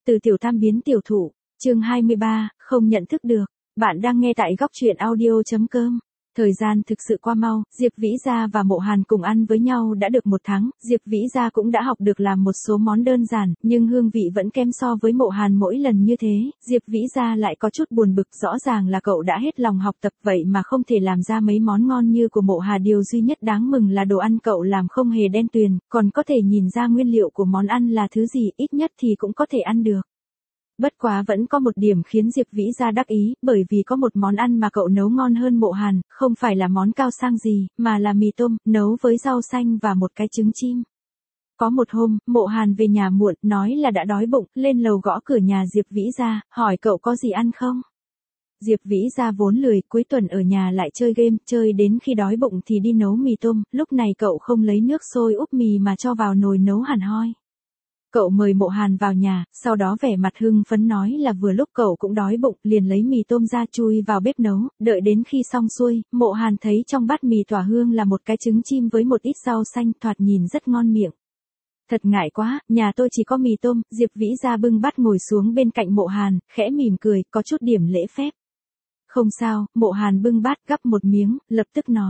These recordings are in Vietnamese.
Từ tiểu tam biến tiểu thụ, chương 23, không nhận thức được. Bạn đang nghe tại góc truyện audio.com. Thời gian thực sự qua mau, Diệp Vĩ Gia và Mộ Hàn cùng ăn với nhau đã được 1 tháng, Diệp Vĩ Gia cũng đã học được làm một số món đơn giản, nhưng hương vị vẫn kém so với Mộ Hàn mỗi lần như thế, Diệp Vĩ Gia lại có chút buồn bực, rõ ràng là cậu đã hết lòng học tập vậy mà không thể làm ra mấy món ngon như của Mộ Hà, điều duy nhất đáng mừng là đồ ăn cậu làm không hề đen tuyền, còn có thể nhìn ra nguyên liệu của món ăn là thứ gì, ít nhất thì cũng có thể ăn được. Bất quá vẫn có một điểm khiến Diệp Vĩ Gia đắc ý, bởi vì có một món ăn mà cậu nấu ngon hơn Mộ Hàn, không phải là món cao sang gì, mà là mì tôm, nấu với rau xanh và một cái trứng chim. Có một hôm, Mộ Hàn về nhà muộn, nói là đã đói bụng, lên lầu gõ cửa nhà Diệp Vĩ Gia, hỏi cậu có gì ăn không? Diệp Vĩ Gia vốn lười, cuối tuần ở nhà lại chơi game, chơi đến khi đói bụng thì đi nấu mì tôm, lúc này cậu không lấy nước sôi úp mì mà cho vào nồi nấu hẳn hoi. Cậu mời Mộ Hàn vào nhà, sau đó vẻ mặt hưng phấn nói là vừa lúc cậu cũng đói bụng, liền lấy mì tôm ra chui vào bếp nấu, đợi đến khi xong xuôi, Mộ Hàn thấy trong bát mì tỏa hương là một cái trứng chim với một ít rau xanh, thoạt nhìn rất ngon miệng. Thật ngại quá, nhà tôi chỉ có mì tôm, Diệp Vĩ Gia bưng bát ngồi xuống bên cạnh Mộ Hàn, khẽ mỉm cười, có chút điểm lễ phép. Không sao, Mộ Hàn bưng bát gắp một miếng, lập tức nói.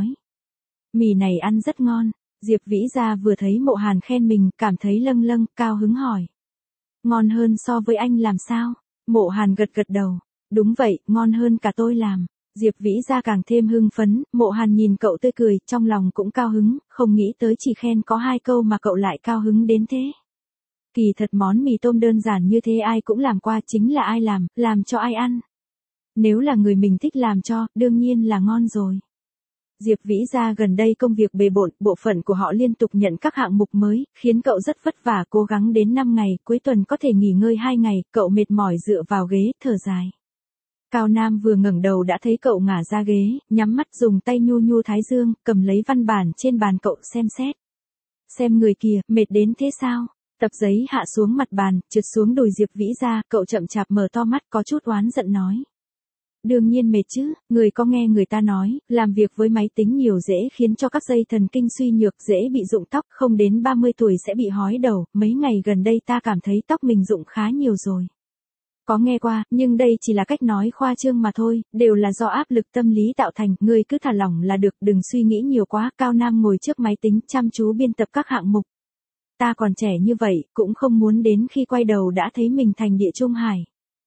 Mì này ăn rất ngon. Diệp Vĩ Gia vừa thấy Mộ Hàn khen mình, cảm thấy lâng lâng, cao hứng hỏi. Ngon hơn so với anh làm sao? Mộ Hàn gật gật đầu. Đúng vậy, ngon hơn cả tôi làm. Diệp Vĩ Gia càng thêm hưng phấn, Mộ Hàn nhìn cậu tươi cười, trong lòng cũng cao hứng, không nghĩ tới chỉ khen có 2 câu mà cậu lại cao hứng đến thế. Kỳ thật món mì tôm đơn giản như thế ai cũng làm qua, chính là ai làm cho ai ăn. Nếu là người mình thích làm cho, đương nhiên là ngon rồi. Diệp Vĩ Gia gần đây công việc bề bộn, bộ phận của họ liên tục nhận các hạng mục mới, khiến cậu rất vất vả, cố gắng đến 5 ngày, cuối tuần có thể nghỉ ngơi 2 ngày, cậu mệt mỏi dựa vào ghế, thở dài. Cao Nam vừa ngẩng đầu đã thấy cậu ngả ra ghế, nhắm mắt dùng tay nhu nhu thái dương, cầm lấy văn bản trên bàn cậu xem xét. Xem người kìa, mệt đến thế sao? Tập giấy hạ xuống mặt bàn, trượt xuống đùi Diệp Vĩ Gia, cậu chậm chạp mở to mắt có chút oán giận nói. Đương nhiên mệt chứ, người có nghe người ta nói, làm việc với máy tính nhiều dễ khiến cho các dây thần kinh suy nhược, dễ bị rụng tóc, không đến 30 tuổi sẽ bị hói đầu, mấy ngày gần đây ta cảm thấy tóc mình rụng khá nhiều rồi. Có nghe qua, nhưng đây chỉ là cách nói khoa trương mà thôi, đều là do áp lực tâm lý tạo thành, người cứ thả lỏng là được, đừng suy nghĩ nhiều quá. Cao Nam ngồi trước máy tính, chăm chú biên tập các hạng mục. Ta còn trẻ như vậy, cũng không muốn đến khi quay đầu đã thấy mình thành địa trung hải.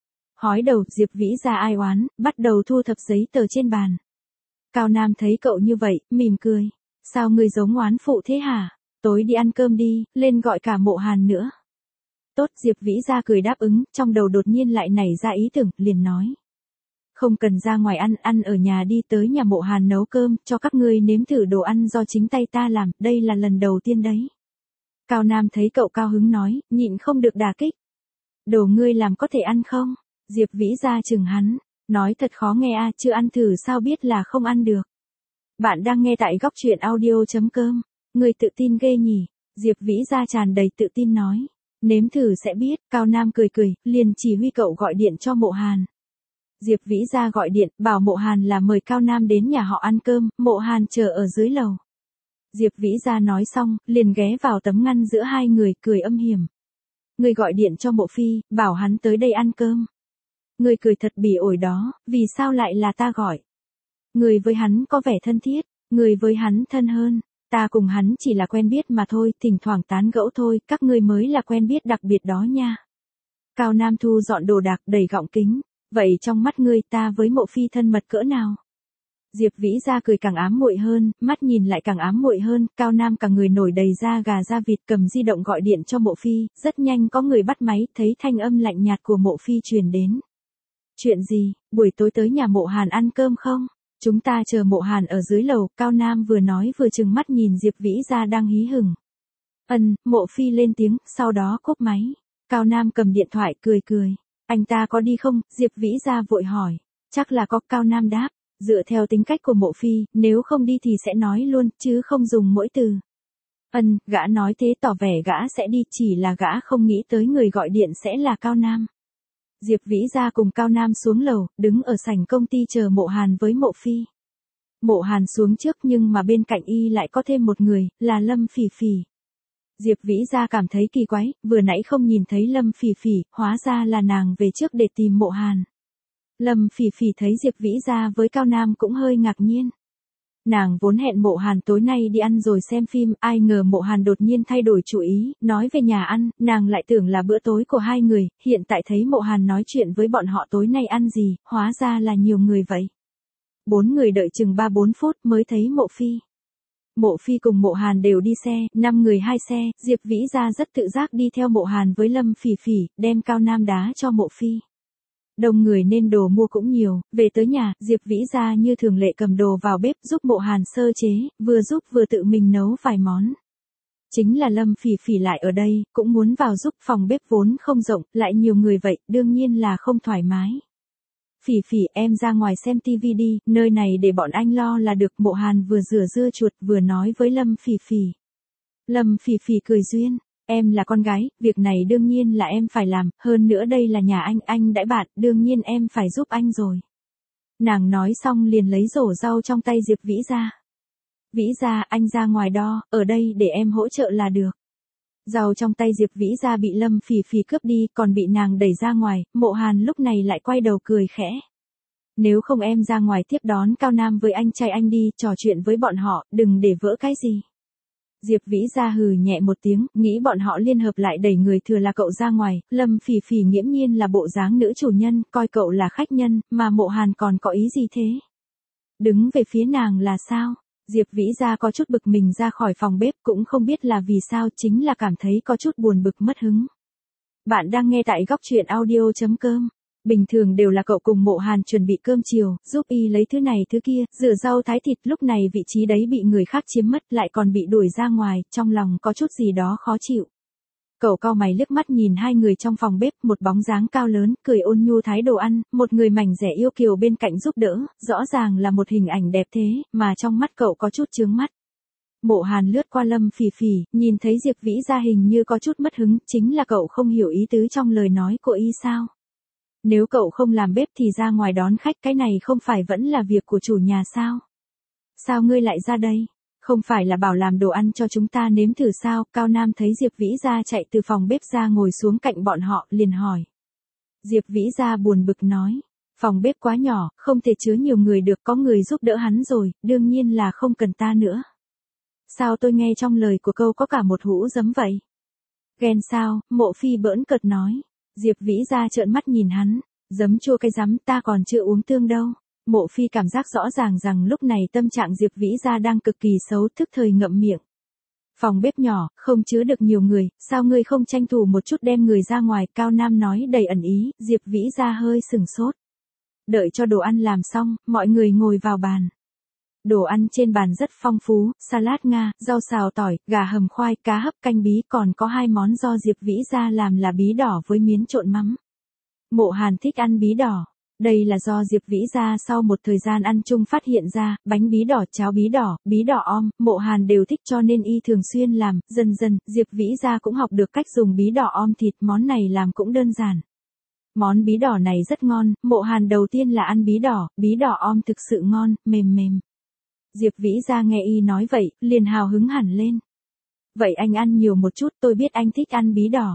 Hói đầu, Diệp Vĩ Gia ai oán, bắt đầu thu thập giấy tờ trên bàn. Cao Nam thấy cậu như vậy, mỉm cười. Sao ngươi giống oán phụ thế hả? Tối đi ăn cơm đi, lên gọi cả Mộ Hàn nữa. Tốt, Diệp Vĩ Gia cười đáp ứng, trong đầu đột nhiên lại nảy ra ý tưởng, liền nói. Không cần ra ngoài ăn ở nhà đi, tới nhà Mộ Hàn nấu cơm, cho các ngươi nếm thử đồ ăn do chính tay ta làm, đây là lần đầu tiên đấy. Cao Nam thấy cậu cao hứng nói, nhịn không được đả kích. Đồ ngươi làm có thể ăn không? Diệp Vĩ Gia chừng hắn, nói thật khó nghe à, chưa ăn thử sao biết là không ăn được. Bạn đang nghe tại góc truyện audio.com, người tự tin ghê nhỉ, Diệp Vĩ Gia tràn đầy tự tin nói, nếm thử sẽ biết. Cao Nam cười cười, liền chỉ huy cậu gọi điện cho Mộ Hàn. Diệp Vĩ Gia gọi điện, bảo Mộ Hàn là mời Cao Nam đến nhà họ ăn cơm, Mộ Hàn chờ ở dưới lầu. Diệp Vĩ Gia nói xong, liền ghé vào tấm ngăn giữa hai người, cười âm hiểm. Người gọi điện cho Mộ Phi, bảo hắn tới đây ăn cơm. Người cười thật bỉ ổi đó, vì sao lại là ta gọi? Người với hắn có vẻ thân thiết, người với hắn thân hơn, ta cùng hắn chỉ là quen biết mà thôi, thỉnh thoảng tán gẫu thôi, các ngươi mới là quen biết đặc biệt đó nha. Cao Nam thu dọn đồ đạc đầy gọng kính, vậy trong mắt ngươi ta với Mộ Phi thân mật cỡ nào? Diệp Vĩ Gia cười càng ám muội hơn, mắt nhìn lại càng ám muội hơn, Cao Nam cả người nổi đầy da gà da vịt, cầm di động gọi điện cho Mộ Phi, rất nhanh có người bắt máy, thấy thanh âm lạnh nhạt của Mộ Phi truyền đến. Chuyện gì, buổi tối tới nhà Mộ Hàn ăn cơm không? Chúng ta chờ Mộ Hàn ở dưới lầu, Cao Nam vừa nói vừa trừng mắt nhìn Diệp Vĩ Gia đang hí hửng. Mộ Phi lên tiếng, sau đó cúp máy. Cao Nam cầm điện thoại cười cười. Anh ta có đi không? Diệp Vĩ Gia vội hỏi. Chắc là có, Cao Nam đáp. Dựa theo tính cách của Mộ Phi, nếu không đi thì sẽ nói luôn, chứ không dùng mỗi từ. Gã nói thế tỏ vẻ gã sẽ đi, chỉ là gã không nghĩ tới người gọi điện sẽ là Cao Nam. Diệp Vĩ Gia cùng Cao Nam xuống lầu, đứng ở sảnh công ty chờ Mộ Hàn với Mộ Phi. Mộ Hàn xuống trước nhưng mà bên cạnh y lại có thêm một người, là Lâm Phỉ Phỉ. Diệp Vĩ Gia cảm thấy kỳ quái, vừa nãy không nhìn thấy Lâm Phỉ Phỉ, hóa ra là nàng về trước để tìm Mộ Hàn. Lâm Phỉ Phỉ thấy Diệp Vĩ Gia với Cao Nam cũng hơi ngạc nhiên. Nàng vốn hẹn Mộ Hàn tối nay đi ăn rồi xem phim, ai ngờ Mộ Hàn đột nhiên thay đổi chủ ý, nói về nhà ăn, nàng lại tưởng là bữa tối của hai người, hiện tại thấy Mộ Hàn nói chuyện với bọn họ tối nay ăn gì, hóa ra là nhiều người vậy. 4 người đợi chừng 3-4 phút mới thấy Mộ Phi. Mộ Phi cùng Mộ Hàn đều đi xe, 5 người 2 xe, Diệp Vĩ Gia rất tự giác đi theo Mộ Hàn với Lâm Phỉ Phỉ, đem Cao Nam đá cho Mộ Phi. Đông người nên đồ mua cũng nhiều, về tới nhà, Diệp Vĩ Gia như thường lệ cầm đồ vào bếp giúp Mộ Hàn sơ chế, vừa giúp vừa tự mình nấu vài món. Chính là Lâm Phỉ Phỉ lại ở đây, cũng muốn vào giúp, phòng bếp vốn không rộng, lại nhiều người vậy, đương nhiên là không thoải mái. Phỉ Phỉ, em ra ngoài xem tivi đi, nơi này để bọn anh lo là được. Mộ Hàn vừa rửa dưa chuột vừa nói với Lâm Phỉ Phỉ. Lâm Phỉ Phỉ cười duyên, em là con gái, việc này đương nhiên là em phải làm, hơn nữa đây là nhà anh đãi bạn, đương nhiên em phải giúp anh rồi. Nàng nói xong liền lấy rổ rau trong tay Diệp Vĩ Gia. Vĩ Gia, anh ra ngoài đo, ở đây để em hỗ trợ là được. Rau trong tay Diệp Vĩ Gia bị Lâm Phỉ Phỉ cướp đi, còn bị nàng đẩy ra ngoài, Mộ Hàn lúc này lại quay đầu cười khẽ. Nếu không em ra ngoài tiếp đón Cao Nam với anh trai anh đi, trò chuyện với bọn họ, đừng để vỡ cái gì. Diệp Vĩ Gia hừ nhẹ một tiếng, nghĩ bọn họ liên hợp lại đẩy người thừa là cậu ra ngoài, Lâm Phỉ Phỉ nghiễm nhiên là bộ dáng nữ chủ nhân, coi cậu là khách nhân, mà Mộ Hàn còn có ý gì thế? Đứng về phía nàng là sao? Diệp Vĩ Gia có chút bực mình ra khỏi phòng bếp, cũng không biết là vì sao, chính là cảm thấy có chút buồn bực mất hứng. Bạn đang nghe tại góc truyện audio.com. Bình thường đều là cậu cùng Mộ Hàn chuẩn bị cơm chiều, giúp y lấy thứ này thứ kia, rửa rau thái thịt, lúc này vị trí đấy bị người khác chiếm mất, lại còn bị đuổi ra ngoài, trong lòng có chút gì đó khó chịu. Cậu cau mày liếc mắt nhìn hai người trong phòng bếp, một bóng dáng cao lớn, cười ôn nhu thái đồ ăn, một người mảnh rẻ yêu kiều bên cạnh giúp đỡ, rõ ràng là một hình ảnh đẹp thế, mà trong mắt cậu có chút chướng mắt. Mộ Hàn lướt qua Lâm Phỉ Phỉ, nhìn thấy Diệp Vĩ Gia hình như có chút mất hứng, chính là cậu không hiểu ý tứ trong lời nói của y sao? Nếu cậu không làm bếp thì ra ngoài đón khách, cái này không phải vẫn là việc của chủ nhà sao? Sao ngươi lại ra đây? Không phải là bảo làm đồ ăn cho chúng ta nếm thử sao? Cao Nam thấy Diệp Vĩ Gia chạy từ phòng bếp ra ngồi xuống cạnh bọn họ, liền hỏi. Diệp Vĩ Gia buồn bực nói. Phòng bếp quá nhỏ, không thể chứa nhiều người được, có người giúp đỡ hắn rồi, đương nhiên là không cần ta nữa. Sao tôi nghe trong lời của câu có cả một hũ giấm vậy? Ghen sao? Mộ Phi bỡn cợt nói. Diệp Vĩ Gia trợn mắt nhìn hắn. Giấm chua cái rắm, ta còn chưa uống tương đâu. Mộ Phi cảm giác rõ ràng rằng lúc này tâm trạng Diệp Vĩ Gia đang cực kỳ xấu, thức thời ngậm miệng. Phòng bếp nhỏ, không chứa được nhiều người, sao ngươi không tranh thủ một chút đem người ra ngoài? Cao Nam nói đầy ẩn ý. Diệp Vĩ Gia hơi sừng sốt. Đợi cho đồ ăn làm xong, mọi người ngồi vào bàn. Đồ ăn trên bàn rất phong phú, salad Nga, rau xào tỏi, gà hầm khoai, cá hấp canh bí, còn có 2 món do Diệp Vĩ Gia làm là bí đỏ với miến trộn mắm. Mộ Hàn thích ăn bí đỏ. Đây là do Diệp Vĩ Gia sau một thời gian ăn chung phát hiện ra, bánh bí đỏ, cháo bí đỏ om, Mộ Hàn đều thích cho nên y thường xuyên làm, dần dần, Diệp Vĩ Gia cũng học được cách dùng bí đỏ om thịt, món này làm cũng đơn giản. Món bí đỏ này rất ngon, Mộ Hàn đầu tiên là ăn bí đỏ om thực sự ngon, mềm mềm. Diệp Vĩ Gia nghe y nói vậy, liền hào hứng hẳn lên. Vậy anh ăn nhiều một chút, tôi biết anh thích ăn bí đỏ.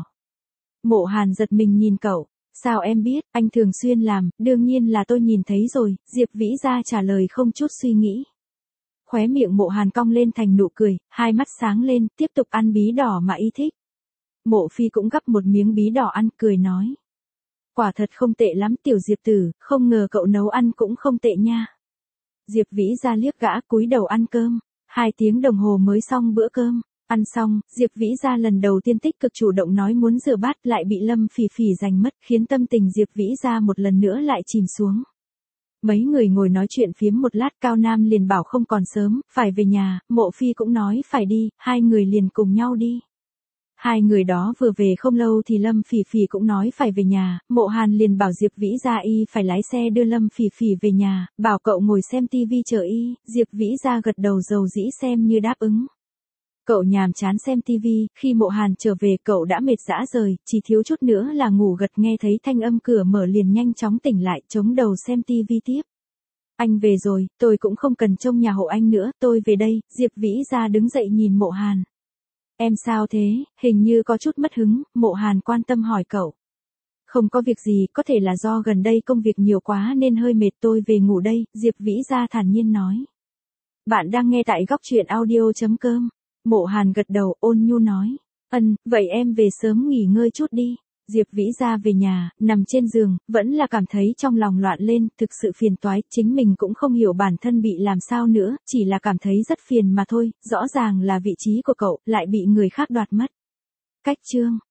Mộ Hàn giật mình nhìn cậu. Sao em biết, anh thường xuyên làm, đương nhiên là tôi nhìn thấy rồi, Diệp Vĩ Gia trả lời không chút suy nghĩ. Khóe miệng Mộ Hàn cong lên thành nụ cười, hai mắt sáng lên, tiếp tục ăn bí đỏ mà y thích. Mộ Phi cũng gắp một miếng bí đỏ ăn, cười nói. Quả thật không tệ lắm tiểu Diệp tử, không ngờ cậu nấu ăn cũng không tệ nha. Diệp Vĩ Gia liếc gã cúi đầu ăn cơm, 2 tiếng đồng hồ mới xong bữa cơm. Ăn xong, Diệp Vĩ Gia lần đầu tiên tích cực chủ động nói muốn rửa bát, lại bị Lâm Phỉ Phỉ giành mất, khiến tâm tình Diệp Vĩ Gia một lần nữa lại chìm xuống. Mấy người ngồi nói chuyện phiếm một lát, Cao Nam liền bảo không còn sớm, phải về nhà, Mộ Phi cũng nói phải đi, hai người liền cùng nhau đi. Hai người đó vừa về không lâu thì Lâm Phỉ Phỉ cũng nói phải về nhà, Mộ Hàn liền bảo Diệp Vĩ Gia y phải lái xe đưa Lâm Phỉ Phỉ về nhà, bảo cậu ngồi xem tivi chờ y, Diệp Vĩ Gia gật đầu dầu dĩ xem như đáp ứng. Cậu nhàm chán xem tivi, khi Mộ Hàn trở về cậu đã mệt rã rời, chỉ thiếu chút nữa là ngủ gật, nghe thấy thanh âm cửa mở liền nhanh chóng tỉnh lại, chống đầu xem tivi tiếp. Anh về rồi, tôi cũng không cần trông nhà hộ anh nữa, tôi về đây. Diệp Vĩ Gia đứng dậy nhìn Mộ Hàn. Em sao thế, hình như có chút mất hứng, Mộ Hàn quan tâm hỏi cậu. Không có việc gì, có thể là do gần đây công việc nhiều quá nên hơi mệt, tôi về ngủ đây, Diệp Vĩ Gia thản nhiên nói. Bạn đang nghe tại góc chuyện audio.com. Mộ Hàn gật đầu, ôn nhu nói. Vậy em về sớm nghỉ ngơi chút đi. Diệp Vĩ Gia về nhà, nằm trên giường, vẫn là cảm thấy trong lòng loạn lên, thực sự phiền toái, chính mình cũng không hiểu bản thân bị làm sao nữa, chỉ là cảm thấy rất phiền mà thôi, rõ ràng là vị trí của cậu, lại bị người khác đoạt mất. Cách chương